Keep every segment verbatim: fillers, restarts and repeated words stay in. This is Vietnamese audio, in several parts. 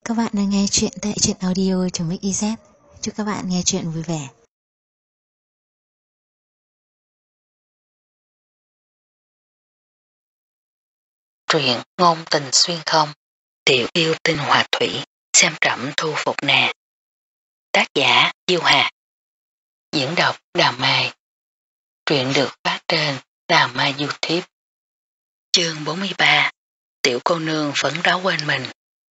các bạn đang nghe chuyện tại truyện audio.mixyz. Chúc các bạn nghe chuyện vui vẻ. Truyện ngôn tình xuyên không, tiểu yêu tinh hòa thủy, xem trẫm thu phục nàng. Tác giả Diêu Hà. Diễn đọc Đào Mai. Truyện được phát trên Đào Mai YouTube. Chương bốn mươi ba. Tiểu cô nương phấn đấu quên mình.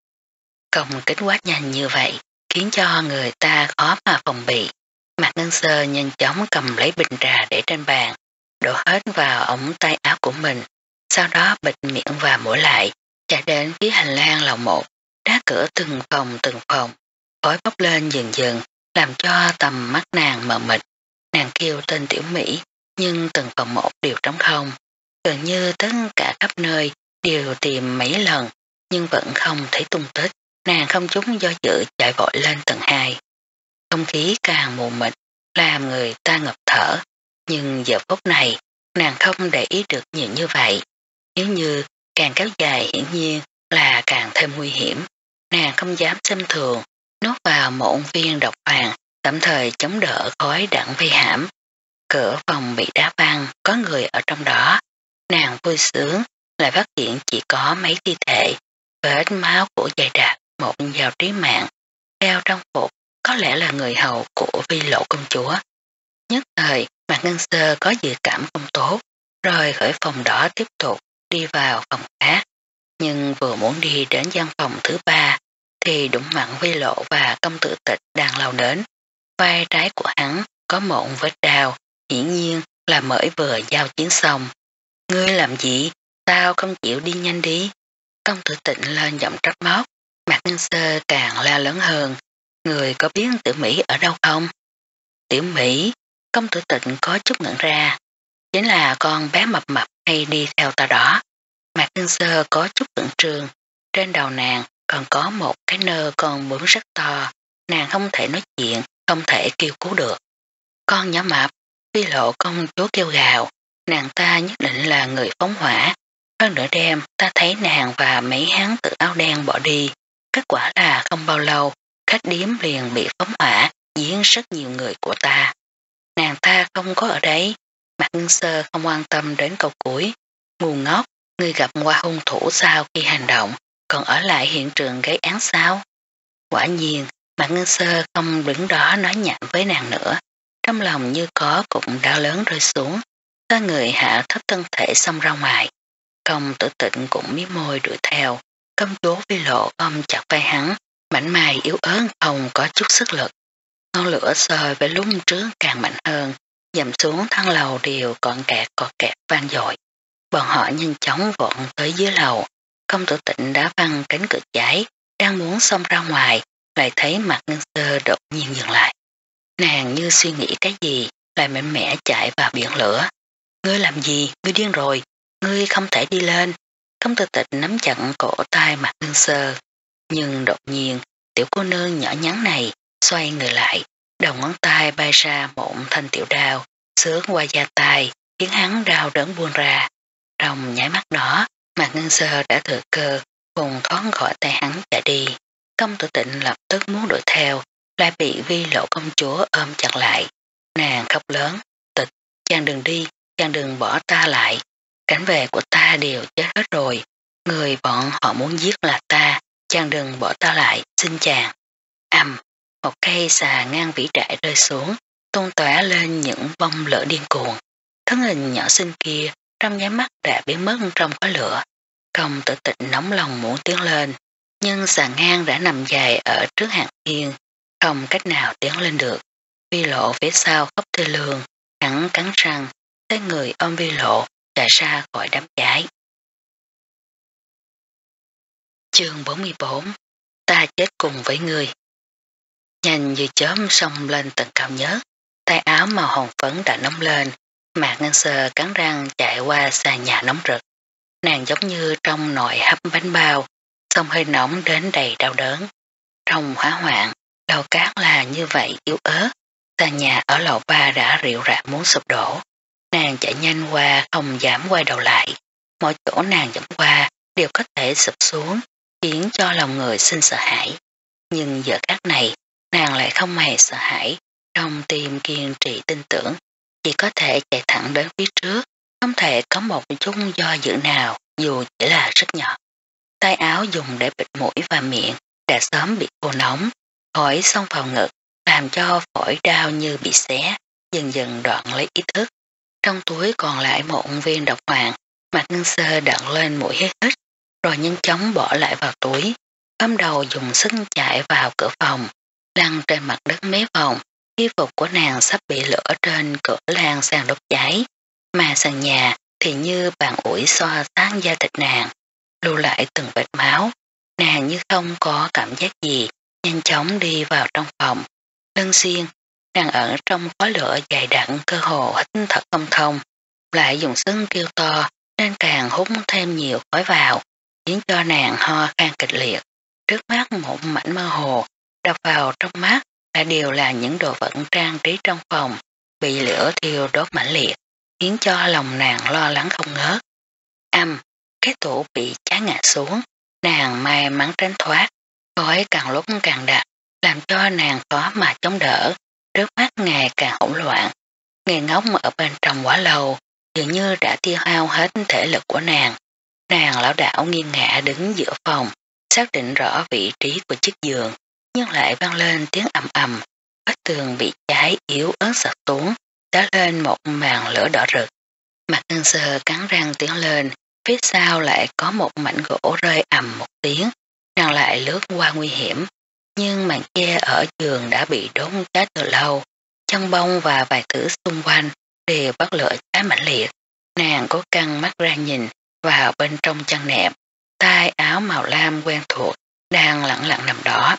Công kích quá nhanh như vậy khiến cho người ta khó mà phòng bị. Mạc Ngân Sơ nhanh chóng cầm lấy bình trà để trên bàn, đổ hết vào ống tay áo của mình, sau đó bịt miệng và mũi lại, chạy đến phía hành lang lầu một, đá cửa từng phòng từng phòng, khói bốc lên dần dần, làm cho tầm mắt nàng mờ mịt. Nàng kêu tên Tiểu Mỹ, nhưng từng phòng một đều trống không, gần như tất cả khắp nơi đều tìm mấy lần, nhưng vẫn không thấy tung tích. Nàng không chút do dự chạy vội lên tầng hai. Không khí càng mù mịt, làm người ta ngập thở, nhưng giờ phút này nàng không để ý được nhiều như vậy. Nếu như càng kéo dài hiển nhiên là càng thêm nguy hiểm. Nàng không dám xem thường, nuốt vào một viên độc hoàng, tạm thời chống đỡ khói đặng vây hãm. Cửa phòng bị đá văng, có người ở trong đó. Nàng vui sướng, lại phát hiện chỉ có mấy thi thể, vết máu của dày đặc, một dao trí mạng. Theo trong phục, có lẽ là người hầu của Vi Lộ công chúa. Nhất thời, Mạc Ngân Sơ có dự cảm không tốt, rồi khỏi phòng đó tiếp tục đi vào phòng khác. Nhưng vừa muốn đi đến gian phòng thứ ba, thì đụng mặn Vi Lộ và công tử Tịch đang lao đến. Vai trái của hắn có một vết đau, hiển nhiên là mới vừa giao chiến xong. Ngươi làm gì? Sao không chịu đi nhanh đi? Công tử Tịnh lên giọng trách móc. Mạc Ngân Sơ càng la lớn hơn. Người có biết Tiểu Mỹ ở đâu không? Tiểu Mỹ, công tử Tịnh có chút ngẩn ra. Chính là con bé mập mập hay đi theo ta đó. Mạc Ngân Sơ có chút khẩn trương. Trên đầu nàng còn có một cái nơ con bướm rất to. Nàng không thể nói chuyện, không thể kêu cứu được. Con nhỏ mập, Vi Lộ công chúa kêu gào. Nàng ta nhất định là người phóng hỏa. Hơn nửa đêm ta thấy nàng và mấy hắn tự áo đen bỏ đi. Kết quả là không bao lâu, khách điếm liền bị phóng hỏa, giết rất nhiều người của ta. Nàng ta không có ở đấy. Mạc Ngân Sơ không quan tâm đến câu cuối. Ngu ngốc, ngươi gặp qua hung thủ sau khi hành động, còn ở lại hiện trường gây án sao? Quả nhiên, Mạc Ngân Sơ không đứng đó nói nhảm với nàng nữa. Trong lòng như có cục đau lớn rơi xuống. Có người hạ thấp thân thể xông ra ngoài. Công tử Tịnh cũng mí môi đuổi theo. Công chúa Vi Lộ ôm chặt vai hắn, mảnh mai yếu ớt không có chút sức lực. Ngọn lửa sôi với lúc trước càng mạnh hơn, dầm xuống thang lầu đều còn kẹt cọt kẹt vang dội. Bọn họ nhanh chóng vọt tới dưới lầu. Công tử Tịnh đã văng cánh cửa cháy, đang muốn xông ra ngoài, lại thấy Mạc Ngân Sơ đột nhiên dừng lại. Nàng như suy nghĩ cái gì, lại mạnh mẽ chạy vào biển lửa. Ngươi làm gì? Ngươi điên rồi. Ngươi không thể đi lên. Công tử Tịch nắm chặt cổ tay Mạc Ngân Sơ. Nhưng đột nhiên, tiểu cô nương nhỏ nhắn này xoay người lại, đầu ngón tay bay ra một thanh tiểu đao, xước qua da tay, khiến hắn đau đớn buông ra. Trong nháy mắt đó, Mạc Ngân Sơ đã thừa cơ, vùng thoát khỏi tay hắn chạy đi. Công tử Tịnh lập tức muốn đuổi theo, lại bị Vi Lộ công chúa ôm chặt lại. Nàng khóc lớn, Tịch, chàng đừng đi, chàng đừng bỏ ta lại. Cảnh vệ của ta đều chết hết rồi. Người bọn họ muốn giết là ta, chàng đừng bỏ ta lại, xin chàng. Ầm, một cây xà ngang vĩ trại rơi xuống, tung tóe lên những bông lửa điên cuồng. Thân hình nhỏ xinh kia trong nháy mắt đã biến mất trong khói lửa. Công tử Tịch nóng lòng muốn tiến lên, nhưng xà ngang đã nằm dài ở trước hàng hiên, không cách nào tiến lên được. Vi Lộ phía sau khóc thê lương, hắn cắn răng, tới người ôm Vi Lộ chạy ra khỏi đám cháy. Chương bốn mươi bốn. Ta chết cùng với người. Nhanh như chớm xông lên tầng cao nhất, tay áo màu hồng phấn đã nóng lên. Mạc Ngân Sơ cắn răng chạy qua sàn nhà nóng rực. Nàng giống như trong nồi hấp bánh bao, xông hơi nóng đến đầy đau đớn. Trong hỏa hoạn, lầu cát là như vậy yếu ớt, sàn nhà ở lầu ba đã rệu rạc muốn sụp đổ. Nàng chạy nhanh qua không dám quay đầu lại. Mọi chỗ nàng dẫn qua đều có thể sụp xuống, khiến cho lòng người sinh sợ hãi. nhưng giờ khắc này nàng lại không hề sợ hãi, trong tim kiên trì tin tưởng, chỉ có thể chạy thẳng đến phía trước, không thể có một chút do dự nào dù chỉ là rất nhỏ. Tay áo dùng để bịt mũi và miệng đã sớm bị khô nóng, khói xông vào ngực làm cho phổi đau như bị xé, dần dần đoạn lấy ý thức. Trong túi còn lại một viên độc hoàng, Mạc Ngân Sơ đặt lên mũi hít hít, rồi nhanh chóng bỏ lại vào túi, bấm đầu dùng sức chạy vào cửa phòng, lăn trên mặt đất mấy vòng. Y phục của nàng sắp bị lửa trên cửa lan sang đốt cháy, mà sàn nhà thì như bàn ủi xoa sáng da thịt nàng, lưu lại từng vệt máu. Nàng như không có cảm giác gì, nhanh chóng đi vào trong phòng. Lân Xiên, nàng ở trong khói lửa dày đặc cơ hồ hít thở không thông, lại dùng sức kêu to nên càng hút thêm nhiều khói vào, khiến cho nàng ho khan kịch liệt. Trước mắt một mảnh mơ hồ, đập vào trong mắt là đều là những đồ vật trang trí trong phòng, bị lửa thiêu đốt mãnh liệt, khiến cho lòng nàng lo lắng không ngớt. Âm, cái tủ bị cháy ngã xuống, nàng may mắn tránh thoát, khói càng lúc càng đặc, làm cho nàng khó mà chống đỡ, trước mắt ngày càng hỗn loạn. Ngày ngốc ở bên trong quá lâu, dường như đã tiêu hao hết thể lực của nàng. Nàng lão đảo nghiêng ngã đứng giữa phòng, xác định rõ vị trí của chiếc giường, nhưng lại vang lên tiếng ầm ầm, vách tường bị cháy yếu ớt sập xuống, đá lên một màn lửa đỏ rực. Mạc Ngân Sơ cắn răng tiến lên, phía sau lại có một mảnh gỗ rơi ầm một tiếng, nàng lại lướt qua nguy hiểm, nhưng màn che ở giường đã bị đốt cháy từ lâu, chăn bông và vài thứ xung quanh đều bắt lửa cháy mãnh liệt. Nàng cố căng mắt ra nhìn vào bên trong chăn nệm, tay áo màu lam quen thuộc đang lặng lặng nằm đó.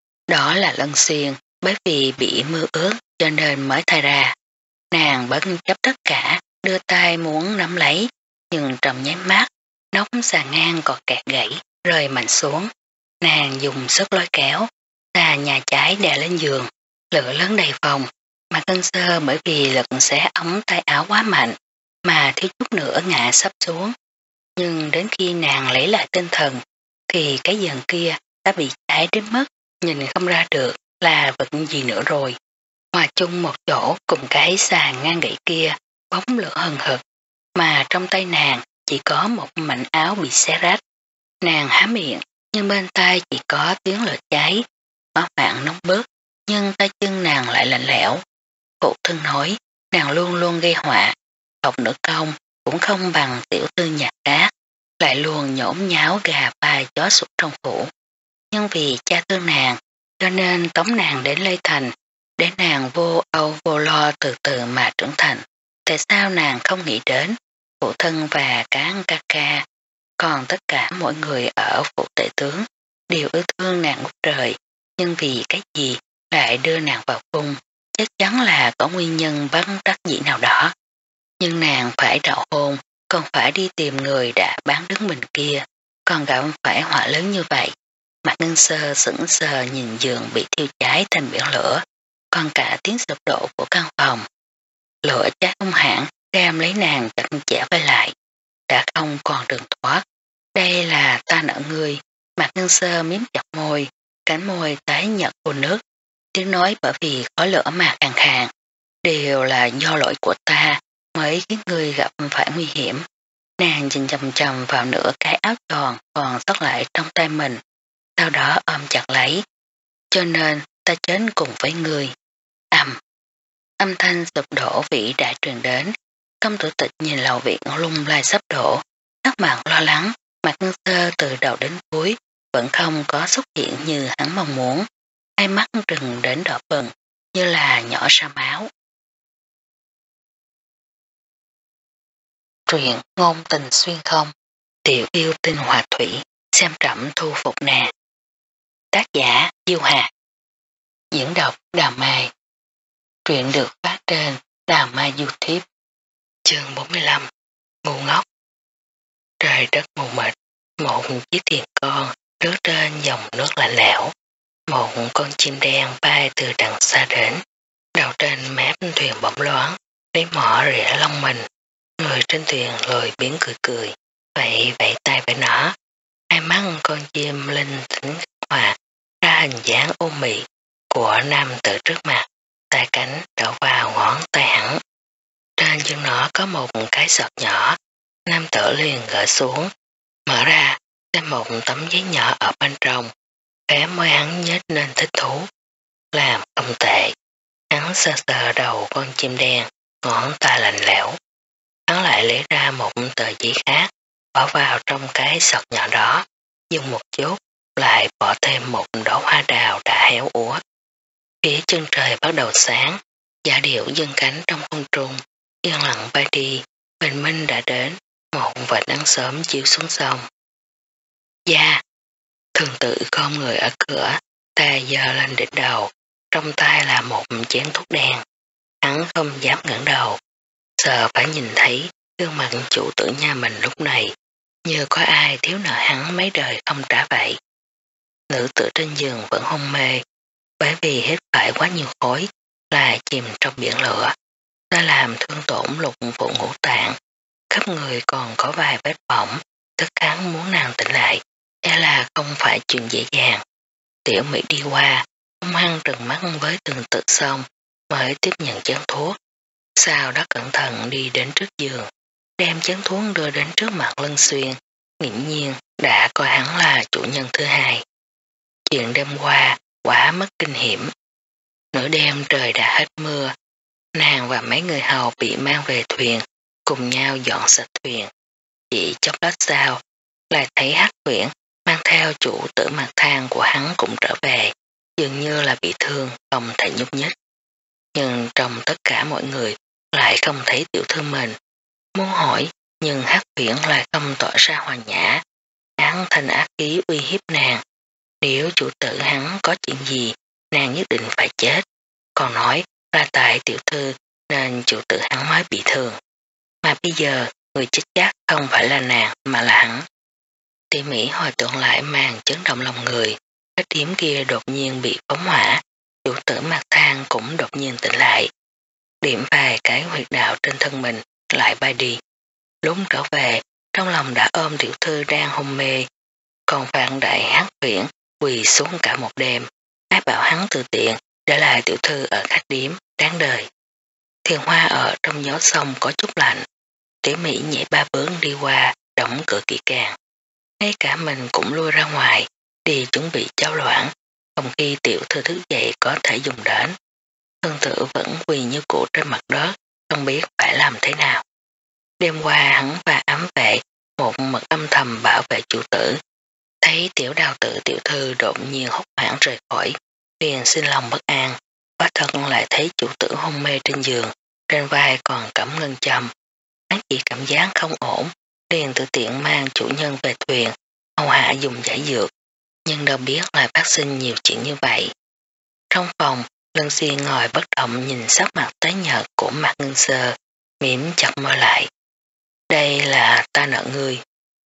Đó là Lân Xiên, bởi vì bị mưa ướt cho nên mới thay ra. Nàng bất chấp tất cả, đưa tay muốn nắm lấy, nhưng trong nháy mắt, nóc xà ngang còn kẹt gãy, rơi mạnh xuống. Nàng dùng sức lôi kéo, xà nhà cháy đè lên giường, lửa lớn đầy phòng, mà Ngân Sơ bởi vì lực xé ống tay áo quá mạnh, mà thiếu chút nữa ngã sắp xuống. Nhưng đến khi nàng lấy lại tinh thần, thì cái giường kia đã bị cháy đến mức nhìn không ra được là vật gì nữa rồi. Hòa chung một chỗ cùng cái sàn ngang gãy kia, bóng lửa hừng hực, mà trong tay nàng chỉ có một mảnh áo bị xé rách. Nàng há miệng, nhưng bên tai chỉ có tiếng lửa cháy, máu mạng nóng bớt, nhưng tay chân nàng lại lạnh lẽo. Phụ thân nói, nàng luôn luôn gây họa, học nữ công cũng không bằng tiểu tư nhạc đá, lại luôn nhổn nháo gà và chó sụt trong phủ. Nhưng vì cha thương nàng, cho nên tống nàng đến Lê Thành, để nàng vô âu vô lo từ từ mà trưởng thành. Tại sao nàng không nghĩ đến phụ thân và các ca ca, còn tất cả mọi người ở phủ tể tướng đều yêu thương nàng ngút trời, nhưng vì cái gì lại đưa nàng vào cung, chắc chắn là có nguyên nhân bất đắc dĩ nào đó. Nhưng nàng phải đậu hôn, còn phải đi tìm người đã bán đứng mình kia, còn gặp phải họa lớn như vậy. Mạc Ngân Sơ sững sờ nhìn giường bị thiêu cháy thành biển lửa, còn cả tiếng sụp đổ của căn phòng. Lửa cháy hung hãn đem lấy nàng chặt chẽ vai lại, đã không còn đường thoát. Đây là ta nợ ngươi. Mạc Ngân Sơ miếm chặt môi, cánh môi tái nhợt của nước, tiếng nói bởi vì khói lửa mà khàn khàn, đều là do lỗi của ta mới khiến ngươi gặp phải nguy hiểm. Nàng nhìn chầm chầm vào nửa cái áo tròn còn sót lại trong tay mình, sau đó ôm chặt lấy. Cho nên ta chết cùng với ngươi. Ầm. Âm thanh sụp đổ vĩ đã truyền đến. Công tử Tịch nhìn lầu viện lung lai sắp đổ, sắc mặt lo lắng. Mạc Ngân Sơ từ đầu đến cuối vẫn không có xuất hiện như hắn mong muốn, hai mắt trừng đến đỏ bừng như là nhỏ ra máu. Truyện ngôn tình xuyên không, tiểu yêu tinh hòa thủy, xem trẫm thu phục nè. Tác giả Diêu Hà. Diễn đọc Đào Mai. Truyện được phát trên Đào Mai YouTube. Chương bốn mươi lăm. Ngu ngốc. Trời đất mù mịt, một chiếc thuyền con lướt trên dòng nước lạnh lẽo. Một con chim đen bay từ đằng xa đến, đầu trên mép thuyền bỗng loáng, lấy mỏ rỉa lông mình. Người trên thuyền lười biến cười cười, vậy vẫy tay với nó. Hai mắt con chim linh tính hòa ra hình dáng ôn mị của nam tử trước mặt, tay cánh đậu vào ngón tay hắn. Trên chân nó có một cái sọt nhỏ, nam tử liền gỡ xuống, mở ra, xem một tấm giấy nhỏ ở bên trong, khóe môi hắn nhếch lên thích thú. Làm không tệ. Hắn sờ sờ đầu con chim đen, ngón tay lạnh lẽo. Hắn lại lấy ra một tờ giấy khác, bỏ vào trong cái sọt nhỏ đó, dùng một chút, lại bỏ thêm một đóa hoa đào đã héo úa. Phía chân trời bắt đầu sáng, giả điệu dương cánh trong không trung, yên lặng bay đi, bình minh đã đến, một vệt nắng sớm chiếu xuống sông. Dạ, thường tự không người ở cửa, tay giơ lên đỉnh đầu, trong tay là một chén thuốc đen. Hắn không dám ngẩng đầu, sợ phải nhìn thấy gương mặt chủ tử nhà mình lúc này, như có ai thiếu nợ hắn mấy đời không trả vậy. Nữ tử trên giường vẫn hôn mê, bởi vì hít phải quá nhiều khói, là chìm trong biển lửa, đã làm thương tổn lục phủ ngũ tạng, khắp người còn có vài vết bỏng, tức kháng muốn nàng tỉnh lại, e là không phải chuyện dễ dàng. Tiểu Mỹ đi qua, hung hăng trừng mắt với từng tự xong, mới tiếp nhận chén thuốc, sau đó cẩn thận đi đến trước giường, đem chén thuốc đưa đến trước mặt Lân Xuyên, nghiễm nhiên đã coi hắn là chủ nhân thứ hai. Chuyện đêm qua quả mất kinh hiểm. Nửa đêm trời đã hết mưa, nàng và mấy người hầu bị mang về thuyền, cùng nhau dọn sạch thuyền. Chỉ chốc lát sau, lại thấy Hắc Viễn mang theo chủ tử mặt thang của hắn cũng trở về, dường như là bị thương, không thể nhúc nhích. Nhưng trong tất cả mọi người lại không thấy tiểu thư mình. Muốn hỏi, nhưng Hắc Viễn lại không tỏ ra hòa nhã. Hắn thành ác ý uy hiếp nàng. Nếu chủ tử hắn có chuyện gì, nàng nhất định phải chết. Còn nói là tại tiểu thư nên chủ tử hắn mới bị thương. Mà bây giờ, người chết chắc không phải là nàng mà là hắn. Tỉ mỉ hồi tưởng lại màn chấn động lòng người, cái điểm kia đột nhiên bị phóng hỏa, chủ tử mặt thang cũng đột nhiên tỉnh lại. Điểm vài cái huyệt đạo trên thân mình lại bay đi. Lúc trở về, trong lòng đã ôm tiểu thư đang hôn mê, còn Phạn Đại Hắc Viễn quỳ xuống cả một đêm, ai bảo hắn từ tiện để lại tiểu thư ở khách điếm, đáng đời. Thiền Hoa ở trong gió sông có chút lạnh, Tiểu Mỹ nhảy ba bước đi qua, đóng cửa kỹ càng. Ngay cả mình cũng lui ra ngoài, đi chuẩn bị cháo loãng, phòng khi tiểu thư thức dậy có thể dùng đến. Thương tử vẫn quỳ như cũ trên mặt đất, không biết phải làm thế nào. Đêm qua hắn và ám vệ, một mật âm thầm bảo vệ chủ tử. Thấy tiểu đào tử tiểu thư đột nhiên hốt hoảng rời khỏi, liền xin lòng bất an, quá thật lại thấy chủ tử hôn mê trên giường, trên vai còn cắm ngân châm. Hắn chỉ cảm giác không ổn, liền tự tiện mang chủ nhân về thuyền, hầu hạ dùng giải dược, nhưng đâu biết lại phát sinh nhiều chuyện như vậy. Trong phòng, Lân Xuyên ngồi bất động nhìn sắc mặt tái nhợt của Mạc Ngân Sơ, mỉm chặt môi lại. Đây là ta nợ ngươi.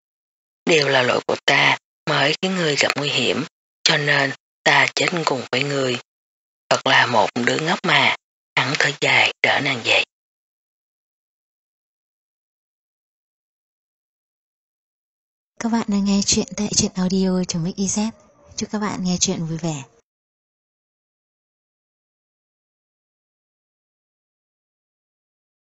Đều là lỗi của ta mới khiến ngươi gặp nguy hiểm, cho nên ta chết cùng với ngươi. Thật là một đứa ngốc mà, hắn thở dài đỡ nàng dậy. Các bạn đang nghe chuyện tại truyện audio.mix.iz. Chúc các bạn nghe chuyện vui vẻ.